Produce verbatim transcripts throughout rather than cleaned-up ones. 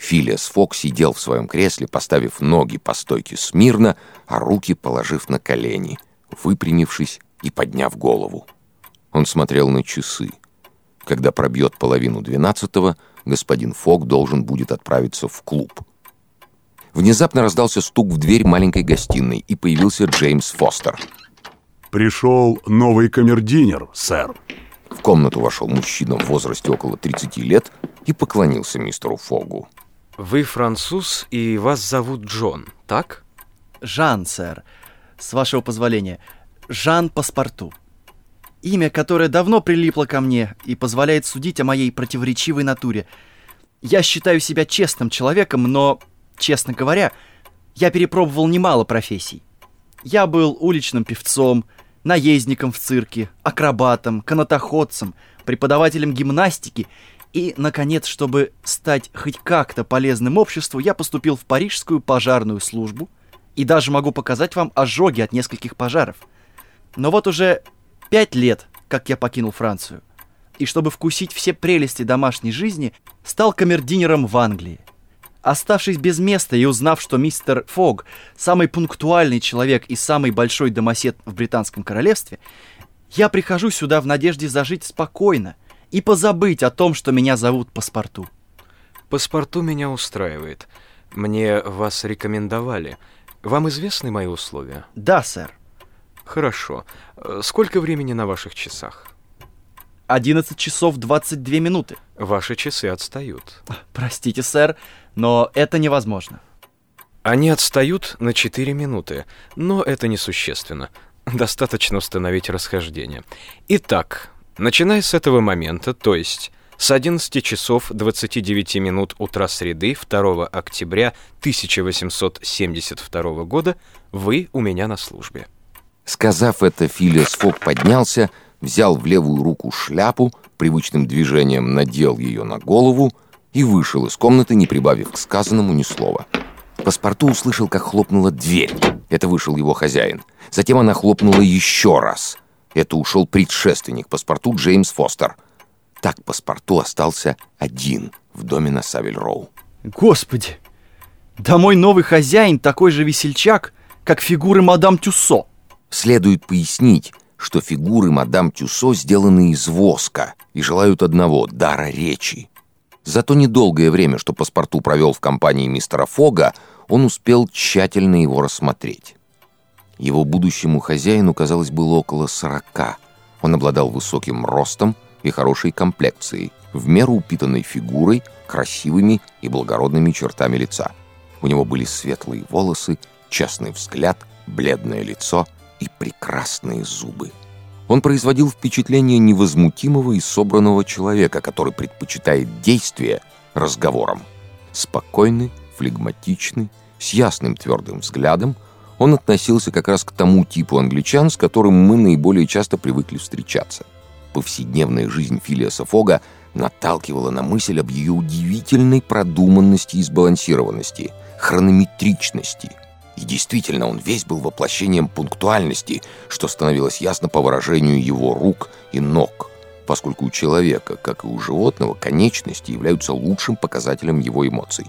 Филиас Фок сидел в своем кресле, поставив ноги по стойке смирно, а руки положив на колени, выпрямившись и подняв голову. Он смотрел на часы. Когда пробьет половину двенадцатого, господин Фок должен будет отправиться в клуб. Внезапно раздался стук в дверь маленькой гостиной, и появился Джеймс Фостер. «Пришел новый камердинер, сэр». В комнату вошел мужчина в возрасте около тридцати лет и поклонился мистеру Фогу. «Вы француз, и вас зовут Джон, так?» «Жан, сэр. С вашего позволения. Жан Паспарту. Имя, которое давно прилипло ко мне и позволяет судить о моей противоречивой натуре. Я считаю себя честным человеком, но, честно говоря, я перепробовал немало профессий. Я был уличным певцом, наездником в цирке, акробатом, канатоходцем, преподавателем гимнастики и, наконец, чтобы стать хоть как-то полезным обществу, я поступил в парижскую пожарную службу и даже могу показать вам ожоги от нескольких пожаров. Но вот уже пять лет, как я покинул Францию, и чтобы вкусить все прелести домашней жизни, стал камердинером в Англии. Оставшись без места и узнав, что мистер Фог – самый пунктуальный человек и самый большой домосед в Британском королевстве, я прихожу сюда в надежде зажить спокойно и позабыть о том, что меня зовут Паспарту. Паспарту меня устраивает. Мне вас рекомендовали. Вам известны мои условия? Да, сэр. Хорошо. Сколько времени на ваших часах? одиннадцать часов двадцать две минуты. Ваши часы отстают. Простите, сэр, но это невозможно. Они отстают на четыре минуты, но это несущественно. Достаточно установить расхождение. Итак, начиная с этого момента, то есть с одиннадцати часов двадцати девяти минут утра среды второго октября тысяча восемьсот семьдесят второго года, вы у меня на службе. Сказав это, Филиас Фок поднялся, взял в левую руку шляпу, привычным движением надел ее на голову и вышел из комнаты, не прибавив к сказанному ни слова. Паспарту услышал, как хлопнула дверь. Это вышел его хозяин. Затем она хлопнула еще раз. Это ушел предшественник Паспарту Джеймс Фостер. Так Паспарту остался один в доме на Савиль-Роу. Господи! Да мой новый хозяин такой же весельчак, как фигуры мадам Тюссо. Следует пояснить, что фигуры мадам Тюссо сделаны из воска и желают одного — дара речи. За то недолгое время, что Паспарту провел в компании мистера Фога, он успел тщательно его рассмотреть. Его будущему хозяину, казалось, было около сорока. Он обладал высоким ростом и хорошей комплекцией, в меру упитанной фигурой, красивыми и благородными чертами лица. У него были светлые волосы, честный взгляд, бледное лицо и прекрасные зубы. Он производил впечатление невозмутимого и собранного человека, который предпочитает действие разговорам. Спокойный, флегматичный, с ясным твердым взглядом, он относился как раз к тому типу англичан, с которым мы наиболее часто привыкли встречаться. Повседневная жизнь Филиаса Фога наталкивала на мысль об ее удивительной продуманности и сбалансированности, хронометричности. И действительно, он весь был воплощением пунктуальности, что становилось ясно по выражению его рук и ног, поскольку у человека, как и у животного, конечности являются лучшим показателем его эмоций.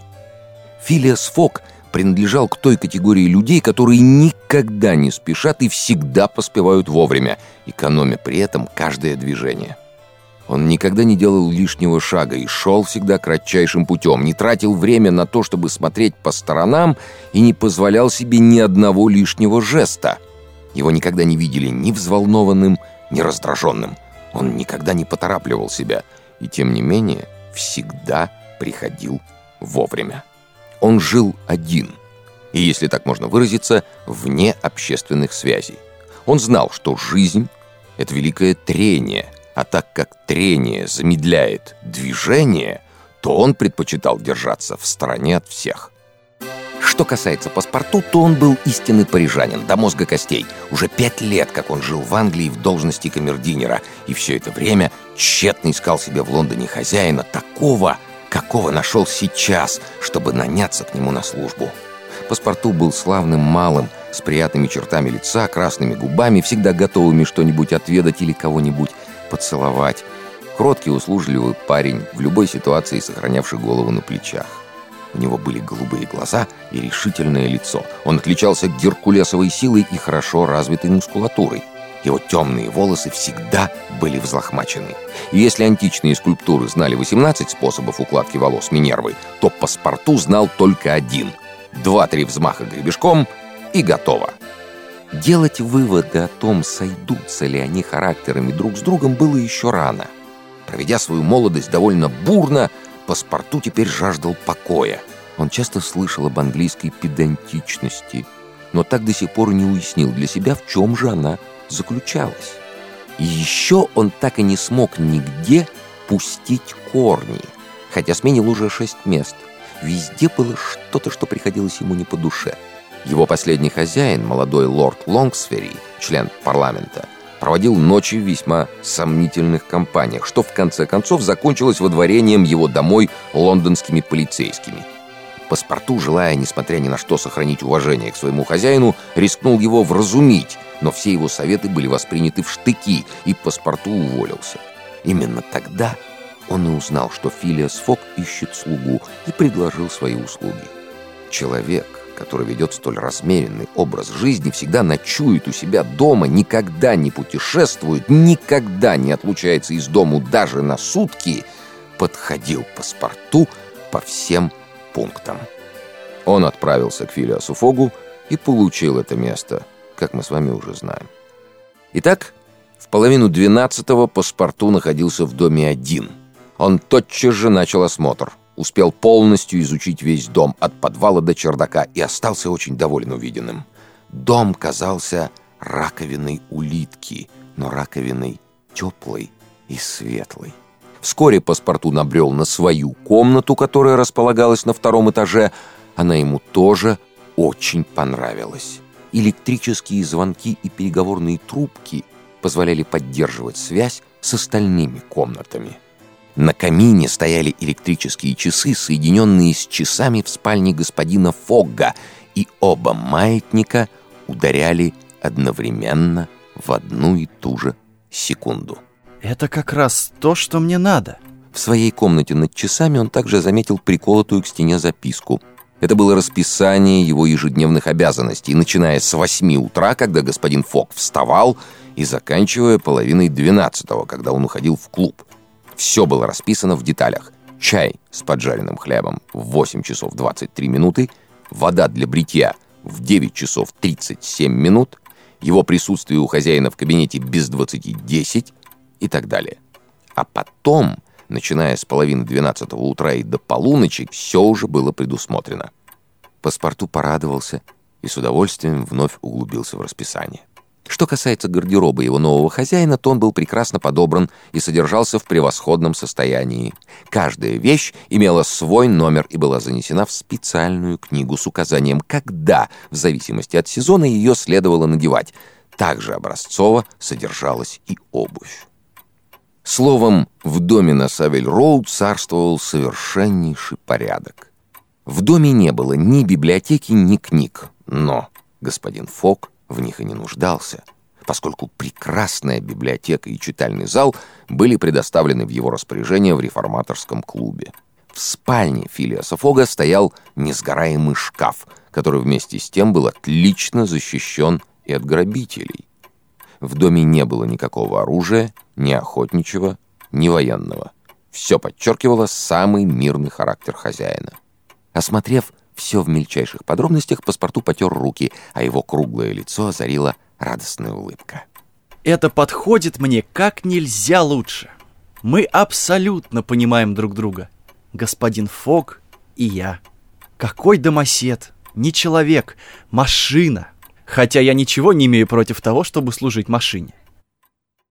Филиас Фок принадлежал к той категории людей, которые никогда не спешат и всегда поспевают вовремя, экономя при этом каждое движение. Он никогда не делал лишнего шага и шел всегда кратчайшим путем, не тратил время на то, чтобы смотреть по сторонам, и не позволял себе ни одного лишнего жеста. Его никогда не видели ни взволнованным, ни раздраженным. Он никогда не поторапливал себя и, тем не менее, всегда приходил вовремя. Он жил один, и, если так можно выразиться, вне общественных связей. Он знал, что жизнь — это великое трение, а так как трение замедляет движение, то он предпочитал держаться в стороне от всех. Что касается Паспарту, то он был истинный парижанин, до мозга костей. Уже пять лет, как он жил в Англии в должности камердинера, и все это время тщетно искал себе в Лондоне хозяина такого, какого нашел сейчас, чтобы наняться к нему на службу. Паспарту был славным малым, с приятными чертами лица, красными губами, всегда готовыми что-нибудь отведать или кого-нибудь поцеловать. Кроткий, услужливый парень, в любой ситуации сохранявший голову на плечах. У него были голубые глаза и решительное лицо. Он отличался геркулесовой силой и хорошо развитой мускулатурой. Его темные волосы всегда были взлохмачены. И если античные скульптуры знали восемнадцать способов укладки волос Минервы, то Паспарту знал только один. Два-три взмаха гребешком и готово. Делать выводы о том, сойдутся ли они характерами друг с другом, было еще рано. Проведя свою молодость довольно бурно, Паспарту теперь жаждал покоя. Он часто слышал об английской педантичности, но так до сих пор и не уяснил для себя, в чем же она заключалась. И еще он так и не смог нигде пустить корни, хотя сменил уже шесть мест. Везде было что-то, что приходилось ему не по душе. Его последний хозяин, молодой лорд Лонгсфери, член парламента, проводил ночи в весьма сомнительных компаниях, что в конце концов закончилось водворением его домой лондонскими полицейскими. Паспарту, желая, несмотря ни на что, сохранить уважение к своему хозяину, рискнул его вразумить, но все его советы были восприняты в штыки, и Паспарту уволился. Именно тогда он и узнал, что Филиас Фок ищет слугу, и предложил свои услуги. Человек, который ведет столь размеренный образ жизни, всегда ночует у себя дома, никогда не путешествует, никогда не отлучается из дому даже на сутки, подходил Паспарту по всем пунктам. Он отправился к Филиасу Фогу и получил это место, как мы с вами уже знаем. Итак, в половину двенадцатого Паспарту находился в доме один. Он тотчас же начал осмотр. Успел полностью изучить весь дом от подвала до чердака и остался очень доволен увиденным. Дом казался раковиной улитки, но раковиной теплой и светлой. Вскоре Паспарту набрел на свою комнату, которая располагалась на втором этаже. Она ему тоже очень понравилась. Электрические звонки и переговорные трубки позволяли поддерживать связь с остальными комнатами. На камине стояли электрические часы, соединенные с часами в спальне господина Фогга, и оба маятника ударяли одновременно в одну и ту же секунду. Это как раз то, что мне надо. В своей комнате над часами он также заметил приколотую к стене записку. Это было расписание его ежедневных обязанностей, начиная с восьми утра, когда господин Фог вставал, и заканчивая половиной двенадцатого, когда он уходил в клуб. Все было расписано в деталях. Чай с поджаренным хлебом в восемь часов двадцать три минуты, вода для бритья в девять часов тридцать семь минут, его присутствие у хозяина в кабинете без двадцати десять и так далее. А потом, начиная с половины двенадцатого утра и до полуночи, все уже было предусмотрено. Паспарту порадовался и с удовольствием вновь углубился в расписание. Что касается гардероба его нового хозяина, то он был прекрасно подобран и содержался в превосходном состоянии. Каждая вещь имела свой номер и была занесена в специальную книгу с указанием, когда, в зависимости от сезона, ее следовало надевать. Также образцово содержалась и обувь. Словом, в доме на Савель-Роуд царствовал совершеннейший порядок. В доме не было ни библиотеки, ни книг, но господин Фог в них и не нуждался, поскольку прекрасная библиотека и читальный зал были предоставлены в его распоряжение в реформаторском клубе. В спальне Филиаса Фога стоял несгораемый шкаф, который вместе с тем был отлично защищен и от грабителей. В доме не было никакого оружия, ни охотничьего, ни военного. Все подчеркивало самый мирный характер хозяина. Осмотрев все в мельчайших подробностях, Паспарту потер руки, а его круглое лицо озарила радостная улыбка. Это подходит мне как нельзя лучше. Мы абсолютно понимаем друг друга. Господин Фог и я. Какой домосед, не человек, машина. Хотя я ничего не имею против того, чтобы служить машине.